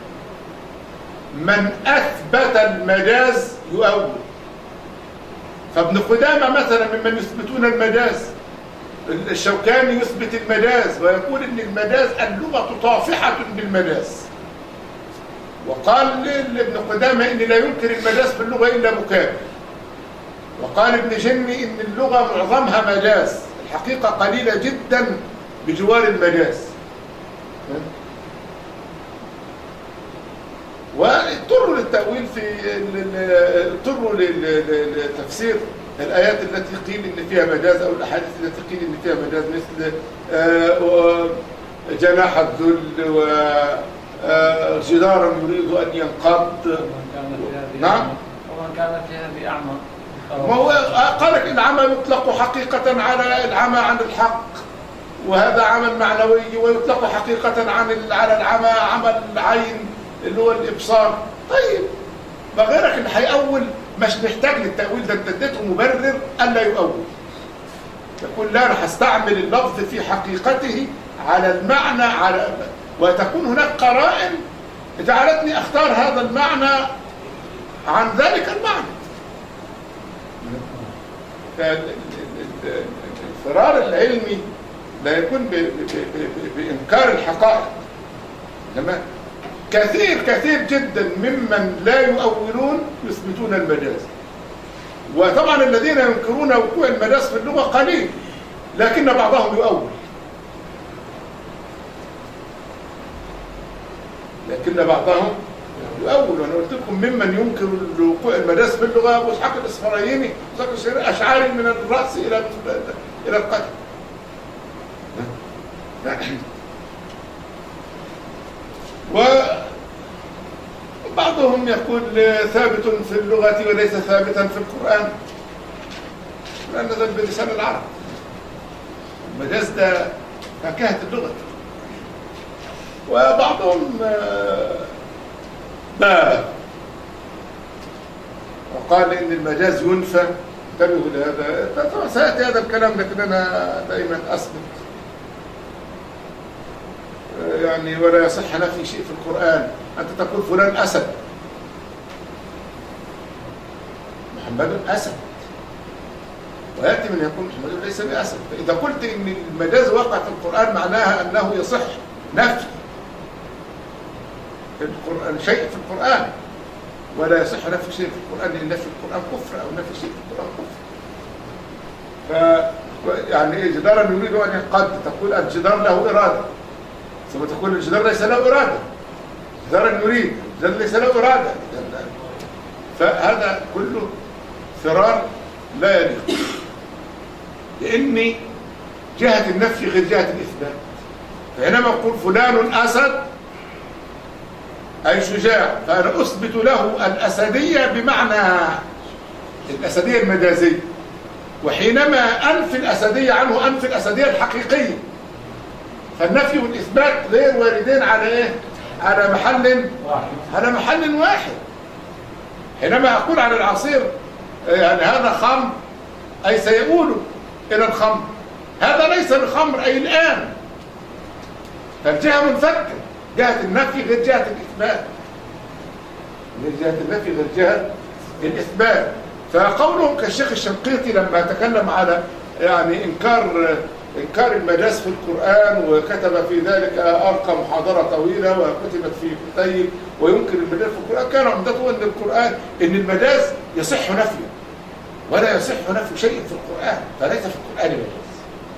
Speaker 2: من أثبت المجاز يؤول. فابن قدامة مثلا ممن يثبتون المجاز، الشوكاني يثبت المجاز ويقول إن المجاز اللغة طافحة بالمجاز، وقال لابن قدامة إن لا ينكر المجاز في اللغة إلا مكابر، وقال ابن جني إن اللغة معظمها مجاز، الحقيقة قليلة جدا بجوار المجاز. واضطروا للتأويل في اضطروا لتفسير الآيات التي قيل إن فيها مجاز، أو الأحاديث التي قيل إن فيها مجاز، مثل جناح الذل وجدارا يريد أن ينقض. نعم،
Speaker 3: ومن كان فيها بأعمى.
Speaker 2: ما هو قال لك العمى يطلق حقيقة على العمى عن الحق، وهذا عمل معنوي، ويطلق حقيقة عن على العمى عمل العين اللي هو الإبصار. طيب ما غيرك اللي هيأول مش محتاج للتأويل ده، انت اديته مبرر ألا يؤول، يقول لا أنا هستعمل اللفظ في حقيقته على المعنى، على وتكون هناك قرائن جعلتني أختار هذا المعنى عن ذلك المعنى. الفرار العلمي لا يكون ب... ب... ب... بإنكار الحقائق. تمام. كثير كثير جدا ممن لا يؤولون يثبتون المجاز، وطبعا الذين ينكرون وقوع المجاز في اللغة قليل، لكن بعضهم يؤول لكن بعضهم يؤول وأنا قلت لكم ممن ينكر وقوع المجاز في اللغة أبو إسحاق الإسفرايني أشعاري من الرأس إلى إلى القدم. وبعضهم يقول ثابت في اللغة وليس ثابتا في القرآن، لأن نزل بلسان العرب. المجاز ده فكاهة اللغة. وبعضهم باب وقال إن المجاز ينفى. انتبهوا لهذا، طبعا سيأتي هذا الكلام، لكن أنا دائما أثبت يعني ولا يصح نفي شيء في القرآن. أنت تقول فلان أسد، محمد أسد، ويأتي من يقول محمد ليس بأسد. فإذا قلت إن المجاز وقع في القرآن معناها أنه يصح نفي في القرآن شيء في القرآن، ولا يصح نفي شيء في القرآن، لأن نفي القرآن كفر أو نفي شيء في القرآن كفر. ف يعني جدارا يريد أن ينقض، تقول الجدار له إرادة، ثم تقول الجدار ليس له إرادة. جدارا يريد، الجدار ليس له إرادة. فهذا كله فرار لا يليق، لأن جهة النفي غير جهة الإثبات. فحينما أقول فلان أسد أي شجاع، فأنا أثبت له الأسدية بمعنى الأسدية المجازية، وحينما أنفي الأسدية عنه أنفي الأسدية الحقيقية. فالنفي والإثبات غير واردين على إيه؟ على محل على محل واحد. حينما أقول على العصير يعني هذا خمر أي سيؤول إلى الخمر، هذا ليس بخمر أي الآن. فالجهة منفكة، جهة النفي غير جهة الإثبات، غير جهة النفي غير جهة الإثبات. فقولهم كالشيخ الشنقيطي لما تكلم على يعني إنكار إنكار المجاز في القرآن، وكتب في ذلك ألقى محاضرة طويلة وكتبت في كتيب وينكر المجاز في القرآن، كان عمدته أن القرآن إن المجاز يصح نفيه ولا يصح نفي شيء في القرآن، فليس في القرآن مجاز.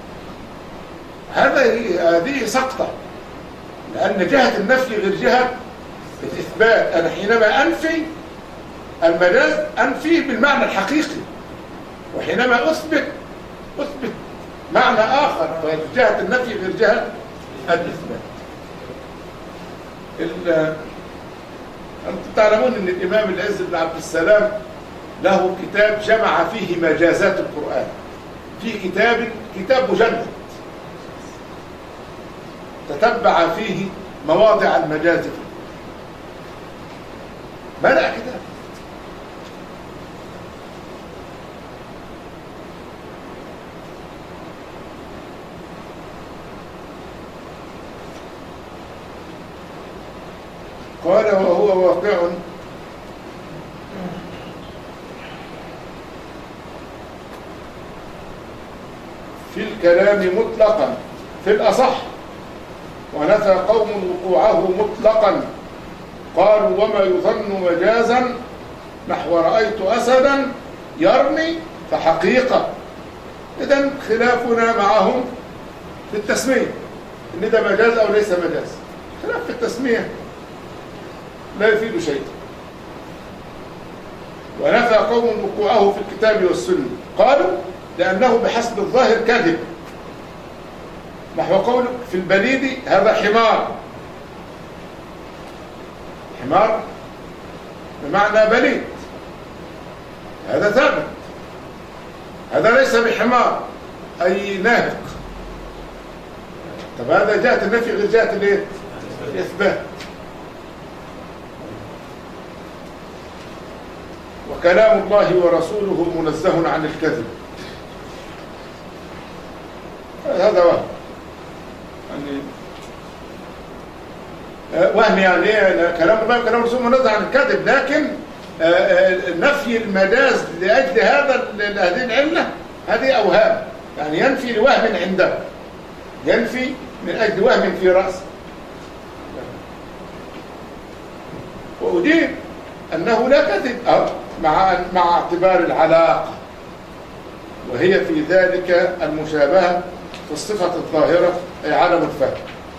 Speaker 2: هذا هذه سقطة، لأن جهة النفي غير جهة الإثبات. أنا حينما أنفي المجاز أنفيه بالمعنى الحقيقي، وحينما أثبت أثبت معنى آخر، فجهة النفي غير جهة الإثبات. أنتم تعلمون أن الإمام العز بن عبد السلام له كتاب جمع فيه مجازات القرآن، في كتاب كتاب مجلد تتبع فيه مواضع المجاز. بدأ كتاب قال وهو واقع في الكلام مطلقا في الأصح، ونفى قوم وقوعه مطلقا. قالوا وما يظن مجازا نحو رأيت أسدا يرمي فحقيقة. إذن خلافنا معهم في التسمية، إن ده مجاز أو ليس مجاز. خلاف في التسمية لا يفيد شيء. ونفى قوم وقوعه في الكتاب والسنة، قالوا لأنه بحسب الظاهر كذب، نحو قول في البليد هذا حمار. حمار بمعنى بليد، هذا ثابت. هذا ليس بحمار أي ناهق. طب هذا جهة النفي غير جهة الايه؟ الإثبات. وكلام الله ورسوله منزه عن الكذب. هذا وهم، يعني وهم يعني ايه؟ كلام الله وكلام الرسول منزه عن الكذب، لكن نفي المجاز لأجل هذا هذه العلة هذه أوهام، يعني ينفي لوهم عنده. ينفي من أجل وهم في رأسه. وأجيب أنه لا كذب مع مع اعتبار العلاقة، وهي في ذلك المشابهة في الصفة الظاهرة أي عدم الفهم.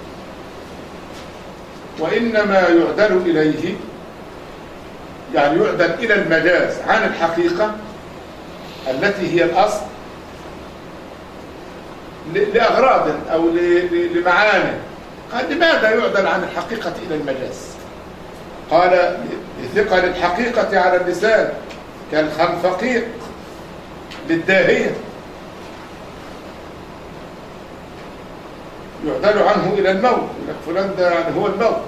Speaker 2: وإنما يعدل إليه، يعني يعدل إلى المجاز عن الحقيقة التي هي الأصل لأغراض أو لمعاني. قال لماذا يعدل عن الحقيقة إلى المجاز؟ قال لثقل الحقيقة على اللسان كالخنفقيق للداهية، يعدل عنه إلى الموت، يقول لك فلان ده يعني هو الموت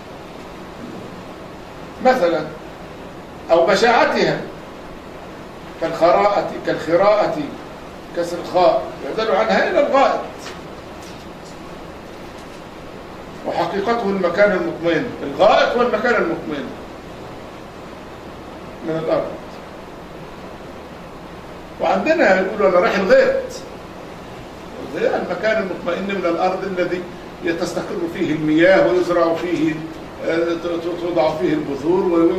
Speaker 2: مثلا، أو بشاعتها كالخراءة كالخراءة كسر الخاء، يعدل عنها إلى الغائط. وحقيقته المكان المطمئن، الغائط هو المكان المطمئن من الأرض. وعندنا يقولوا أنا رايح الغيط، المكان المطمئن من الأرض الذي تستقر فيه المياه ويزرع فيه توضع فيه البذور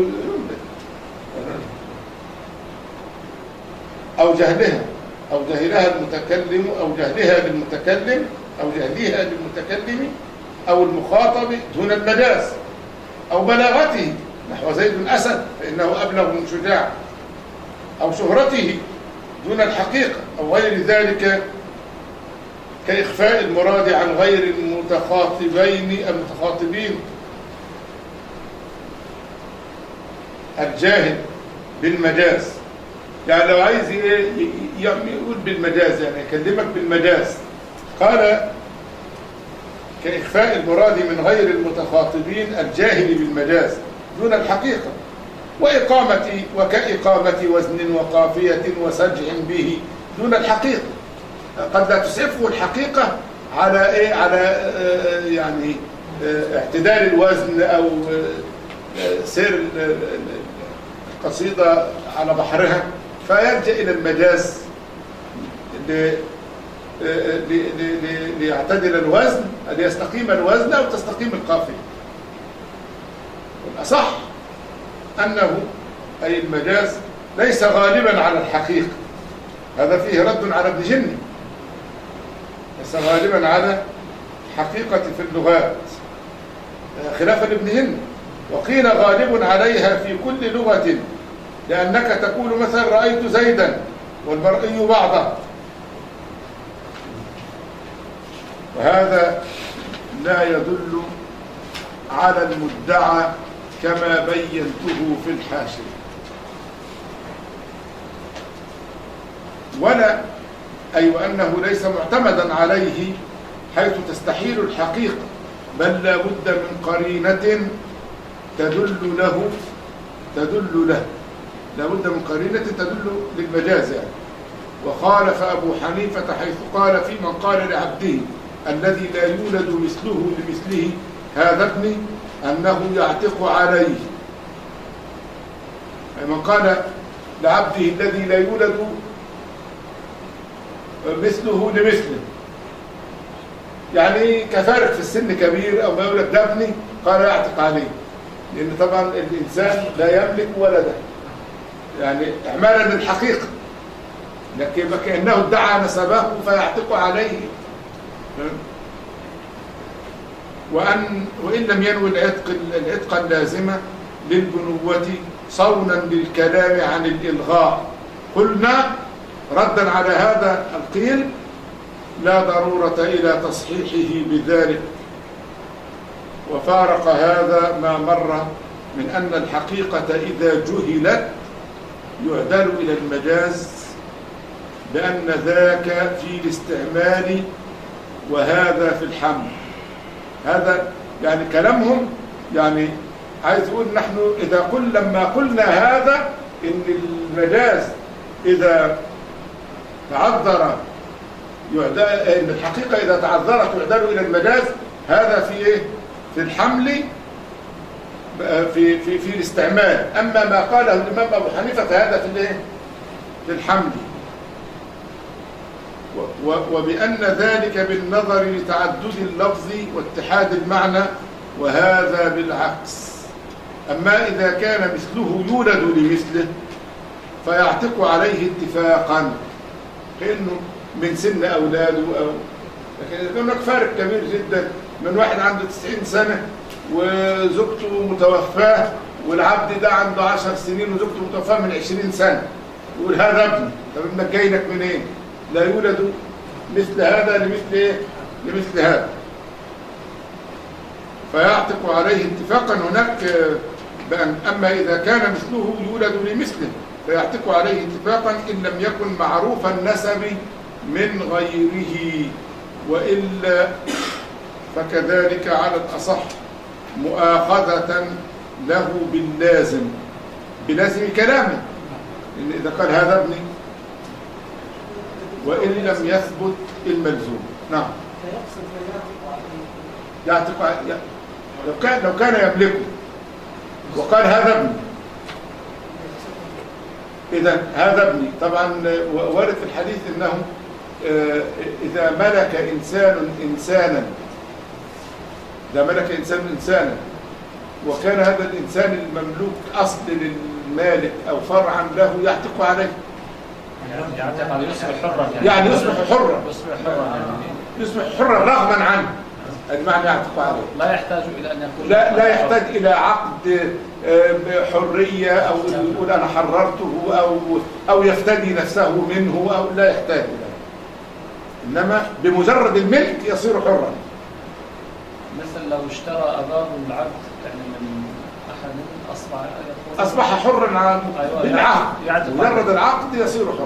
Speaker 2: أو جهلها أو جهلها المتكلم أو جهلها للمتكلم أو جهلها للمتكلم أو المخاطب دون المجاز، أو بلاغته نحو زيد الأسد فإنه أبلغ من شجاع، أو شهرته دون الحقيقة أو غير ذلك، كإخفاء المراد عن غير المتخاطبين المتخاطبين الجاهل بالمجاز. يعني لو عايز يقول بالمجاز يعني يكلمك بالمجاز، قال كإخفاء المراد من غير المتخاطبين الجاهل بالمجاز دون الحقيقة، وإقامة وكإقامة وزن وقافية وسجع به دون الحقيقة. قد لا تسعفه الحقيقة على إيه؟ على آه يعني آه اعتدال الوزن أو آه سير القصيدة على بحرها، فيلجأ إلى المجاز ليعتدل الوزن، ليستقيم الوزن أو تستقيم القافية. والأصح أنه أي المجاز ليس غالبا على الحقيقة، هذا فيه رد على ابن جني، ليس غالبا على الحقيقة في اللغات خلافا لابن جني. وقيل غالب عليها في كل لغة، لأنك تقول مثلا رأيت زيدا والمرئي بعضه، وهذا لا يدل على المدعى كما بينته في الحاشية. ولا أي وأنه ليس معتمدا عليه حيث تستحيل الحقيقة، بل لا بد من قرينة تدل له تدل له لا بد من قرينة تدل للمجاز يعني. وخالف أبو حنيفة حيث قال في من قال لعبده الذي لا يولد مثله لمثله هذا ابني أنه يعتق عليه. من قال لعبده الذي لا يولد مثله لمثله، يعني كفارق في السن كبير أو ما يولد ده ابني، قال يعتق عليه، لأن طبعا الإنسان لا يملك ولده يعني إعمالا للحقيقة، لكن كأنه ادعى نسبه فيعتق عليه. وأن وإن لم ينوي العتق العتق اللازمة للبنوة صونا للكلام عن الإلغاء، قلنا ردا على هذا القيل لا ضرورة إلى تصحيحه بذلك. وفارق هذا ما مر من أن الحقيقة إذا جهلت يعدل إلى المجاز، لأن ذاك في الاستعمال وهذا في الحمل. هذا يعني كلامهم، يعني عايز يقول نحن إذا قل لما قلنا هذا إن المجاز إذا تعذر يعدل، إن الحقيقة إذا تعذرت يعدل إلى المجاز، هذا في إيه؟ في الحمل في في في الاستعمال. أما ما قاله الإمام أبو حنيفة فهذا في الإيه؟ في الحمل. وبأن ذلك بالنظر لتعدد اللفظ واتحاد المعنى، وهذا بالعكس. أما إذا كان مثله يولد لمثله فيعتق عليه اتفاقا، كأنه من سن أولاده، أو لكن إذا هناك فارق كبير جدا من واحد عنده تسعين سنة وزوجته متوفاة، والعبد ده عنده عشر سنين وزوجته متوفاة من عشرين سنة، يقول هذا ابني. طب ابنك جاي لك منين؟ لا يولد مثل هذا لمثل ايه؟ لمثل هذا. فيعتق عليه اتفاقا هناك بأن أما إذا كان مثله يولد لمثله فيعتق عليه اتفاقا إن لم يكن معروف النسب من غيره، وإلا فكذلك على الأصح مؤاخذة له باللازم، بلازم كلامه، إن إذا قال هذا ابني وإن لم يثبت الملزوم. نعم. يعتق لو كان لو كان يملكه وقال هذا ابني، إذا هذا ابني. طبعا ورد في الحديث إنه إذا ملك إنسان إنسانا، إذا ملك إنسان إنسانا وكان هذا الإنسان المملوك أصل للمالك أو فرعا له، يعتق عليه.
Speaker 3: يعني يصبح حرا،
Speaker 2: يعني يصبح حرا،
Speaker 3: يصبح حرا
Speaker 2: يصبح حرا رغما عنه، المعنى يعتق عليه.
Speaker 3: لا يحتاج إلى أن يكون
Speaker 2: لا لا يحتاج إلى عقد حرية أو يقول أنا حررته أو أو يفتدي نفسه منه، أو لا يحتاج إلى، إنما بمجرد الملك يصير حرا.
Speaker 3: مثل لو اشترى أباه العبد يعني من أحد أصبح
Speaker 2: أصبح حرا بالعقد، مجرد العقد يصير حرا.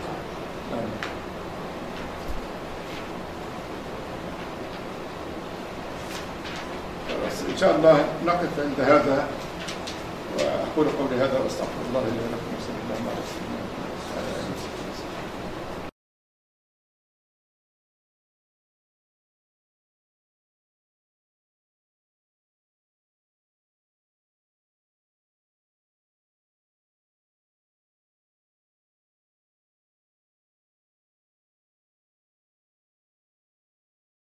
Speaker 2: إن شاء الله نقف عند هذا، وأقول قولي هذا وأستغفر الله لي ولكم، وصلى الله على سيدنا محمد.